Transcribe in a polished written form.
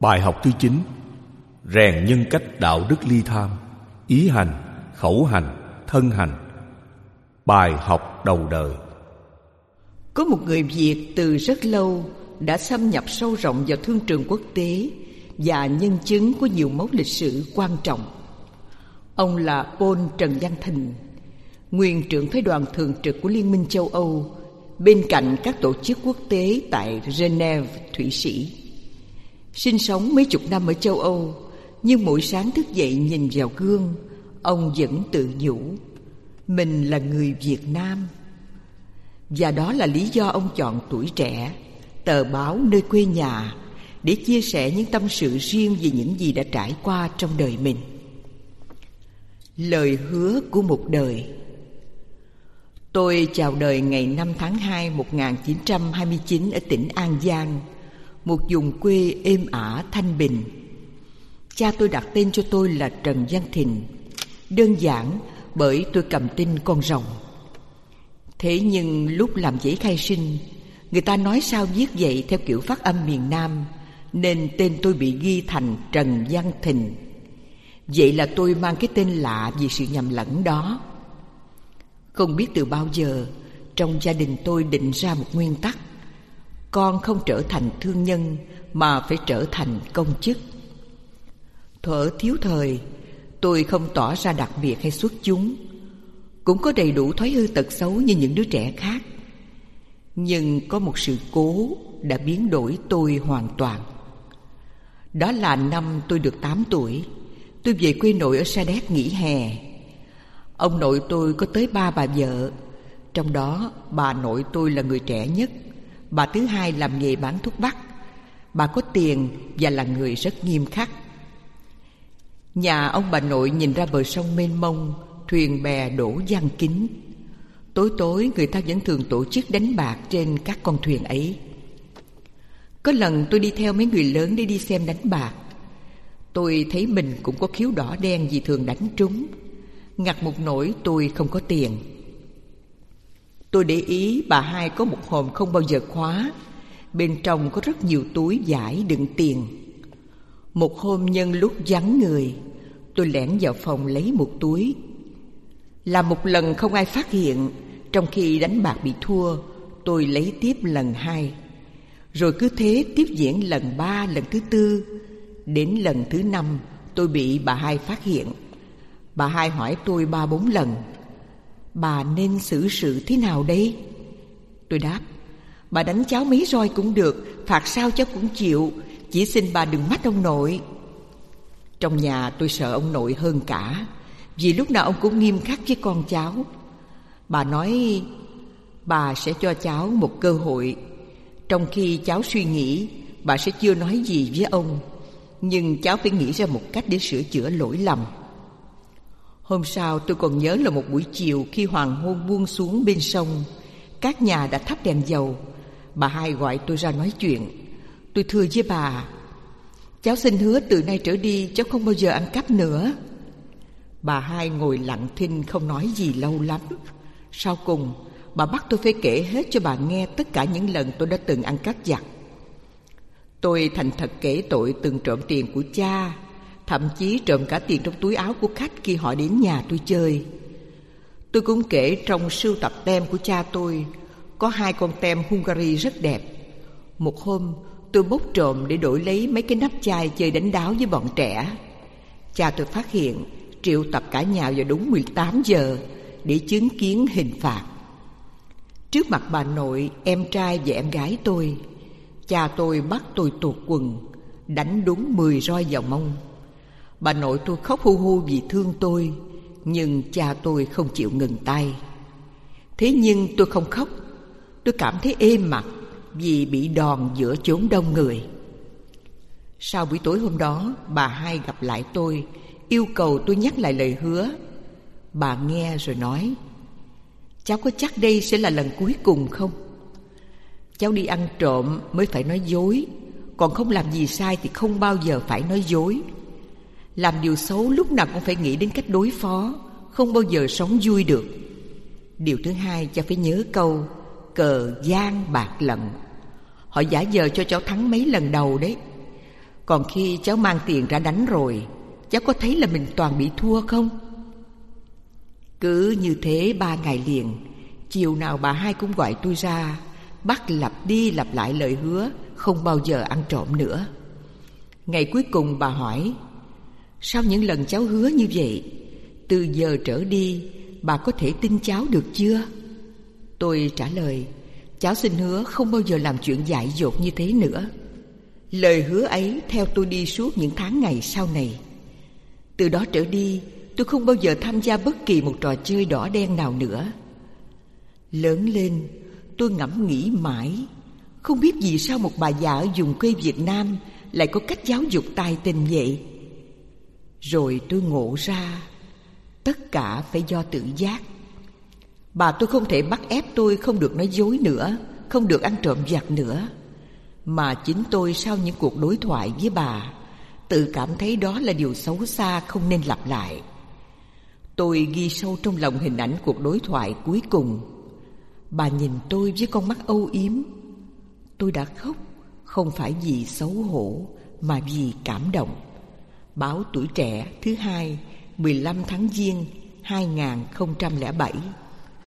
Bài học thứ 9: rèn nhân cách đạo đức ly tham, ý hành, khẩu hành, thân hành. Bài học đầu đời. Có một người Việt từ rất lâu đã xâm nhập sâu rộng vào thương trường quốc tế và nhân chứng của nhiều mốc lịch sử quan trọng. Ông là Paul Trần Văn Thình, nguyên trưởng phái đoàn thường trực của Liên minh châu Âu, bên cạnh các tổ chức quốc tế tại Geneva, Thụy Sĩ. Sinh sống mấy chục năm ở châu Âu, nhưng mỗi sáng thức dậy nhìn vào gương, ông vẫn tự nhủ mình là người Việt Nam. Và đó là lý do ông chọn Tuổi Trẻ, tờ báo nơi quê nhà, để chia sẻ những tâm sự riêng về những gì đã trải qua trong đời mình. Lời hứa của một đời. Tôi chào đời ngày 5 tháng 2 1929 ở tỉnh An Giang, một vùng quê êm ả thanh bình. Cha tôi đặt tên cho tôi là Trần Văn Thình, đơn giản bởi tôi cầm tên con rồng. Thế nhưng lúc làm giấy khai sinh, người ta nói sao viết vậy theo kiểu phát âm miền Nam, nên tên tôi bị ghi thành Trần Văn Thình. Vậy là tôi mang cái tên lạ vì sự nhầm lẫn đó. Không biết từ bao giờ, trong gia đình tôi định ra một nguyên tắc: con không trở thành thương nhân mà phải trở thành công chức. Thuở thiếu thời, tôi không tỏ ra đặc biệt hay xuất chúng, cũng có đầy đủ thói hư tật xấu như những đứa trẻ khác. Nhưng có một sự cố đã biến đổi tôi hoàn toàn. Đó là năm tôi được 8 tuổi, tôi về quê nội ở Sa Đéc nghỉ hè. Ông nội tôi có tới 3 bà vợ, trong đó bà nội tôi là người trẻ nhất. Bà thứ hai làm nghề bán thuốc bắc. Bà có tiền và là người rất nghiêm khắc. Nhà ông bà nội nhìn ra bờ sông mênh mông, thuyền bè đổ giăng kín. Tối tối người ta vẫn thường tổ chức đánh bạc trên các con thuyền ấy. Có lần tôi đi theo mấy người lớn để đi xem đánh bạc. Tôi thấy mình cũng có khiếu đỏ đen vì thường đánh trúng. Ngặt một nỗi tôi không có tiền. Tôi để ý bà hai có một hòm không bao giờ khóa, bên trong có rất nhiều túi vải đựng tiền. Một hôm nhân lúc vắng người, tôi lẻn vào phòng lấy một túi. Làm một lần không ai phát hiện, trong khi đánh bạc bị thua, tôi lấy tiếp lần 2. Rồi cứ thế tiếp diễn lần 3, lần thứ 4. Đến lần thứ 5, tôi bị bà hai phát hiện. Bà hai hỏi tôi 3-4 lần: bà nên xử sự thế nào đây? Tôi đáp: bà đánh cháu mấy roi cũng được, phạt sao cháu cũng chịu, chỉ xin bà đừng mách ông nội. Trong nhà tôi sợ ông nội hơn cả, vì lúc nào ông cũng nghiêm khắc với con cháu. Bà nói bà sẽ cho cháu một cơ hội. Trong khi cháu suy nghĩ, bà sẽ chưa nói gì với ông, nhưng cháu phải nghĩ ra một cách để sửa chữa lỗi lầm. Hôm sau tôi còn nhớ là một buổi chiều, khi hoàng hôn buông xuống bên sông, các nhà đã thắp đèn dầu. Bà hai gọi tôi ra nói chuyện. Tôi thưa với bà: cháu xin hứa từ nay trở đi cháu không bao giờ ăn cắp nữa. Bà hai ngồi lặng thinh không nói gì lâu lắm. Sau cùng bà bắt tôi phải kể hết cho bà nghe tất cả những lần tôi đã từng ăn cắp vặt. Tôi thành thật kể tội từng trộm tiền của cha, thậm chí trộm cả tiền trong túi áo của khách khi họ đến nhà tôi chơi. Tôi cũng kể trong sưu tập tem của cha tôi có 2 con tem Hungary rất đẹp. Một hôm tôi bốc trộm để đổi lấy mấy cái nắp chai chơi đánh đáo với bọn trẻ. Cha tôi phát hiện, triệu tập cả nhà vào đúng 18 giờ để chứng kiến hình phạt. Trước mặt bà nội, em trai và em gái tôi, cha tôi bắt tôi tuột quần, đánh đúng 10 roi vào mông. Bà nội tôi khóc hu hu vì thương tôi, nhưng cha tôi không chịu ngừng tay. Thế nhưng tôi không khóc. Tôi cảm thấy êm mặt vì bị đòn giữa chốn đông người. Sau buổi tối hôm đó, bà hai gặp lại tôi, yêu cầu tôi nhắc lại lời hứa. Bà nghe rồi nói: cháu có chắc đây sẽ là lần cuối cùng không? Cháu đi ăn trộm mới phải nói dối, còn không làm gì sai thì không bao giờ phải nói dối. Làm điều xấu lúc nào cũng phải nghĩ đến cách đối phó, không bao giờ sống vui được. Điều thứ hai, cháu phải nhớ câu cờ gian bạc lận. Họ giả vờ cho cháu thắng mấy lần đầu đấy. Còn khi cháu mang tiền ra đánh rồi, cháu có thấy là mình toàn bị thua không? Cứ như thế 3 ngày liền, chiều nào bà hai cũng gọi tôi ra, bắt lặp đi lặp lại lời hứa không bao giờ ăn trộm nữa. Ngày cuối cùng bà hỏi: sao những lần cháu hứa như vậy, từ giờ trở đi bà có thể tin cháu được chưa? Tôi trả lời: cháu xin hứa không bao giờ làm chuyện dại dột như thế nữa. Lời hứa ấy theo tôi đi suốt những tháng ngày sau này. Từ đó trở đi, tôi không bao giờ tham gia bất kỳ một trò chơi đỏ đen nào nữa. Lớn lên, tôi ngẫm nghĩ mãi, không biết vì sao một bà già ở vùng quê Việt Nam lại có cách giáo dục tài tình vậy. Rồi tôi ngộ ra, tất cả phải do tự giác. Bà tôi không thể bắt ép tôi không được nói dối nữa, không được ăn trộm vặt nữa, mà chính tôi sau những cuộc đối thoại với bà tự cảm thấy đó là điều xấu xa không nên lặp lại. Tôi ghi sâu trong lòng hình ảnh cuộc đối thoại cuối cùng. Bà nhìn tôi với con mắt âu yếm. Tôi đã khóc, không phải vì xấu hổ mà vì cảm động. Báo Tuổi Trẻ thứ 2, 15 tháng Giêng 2007.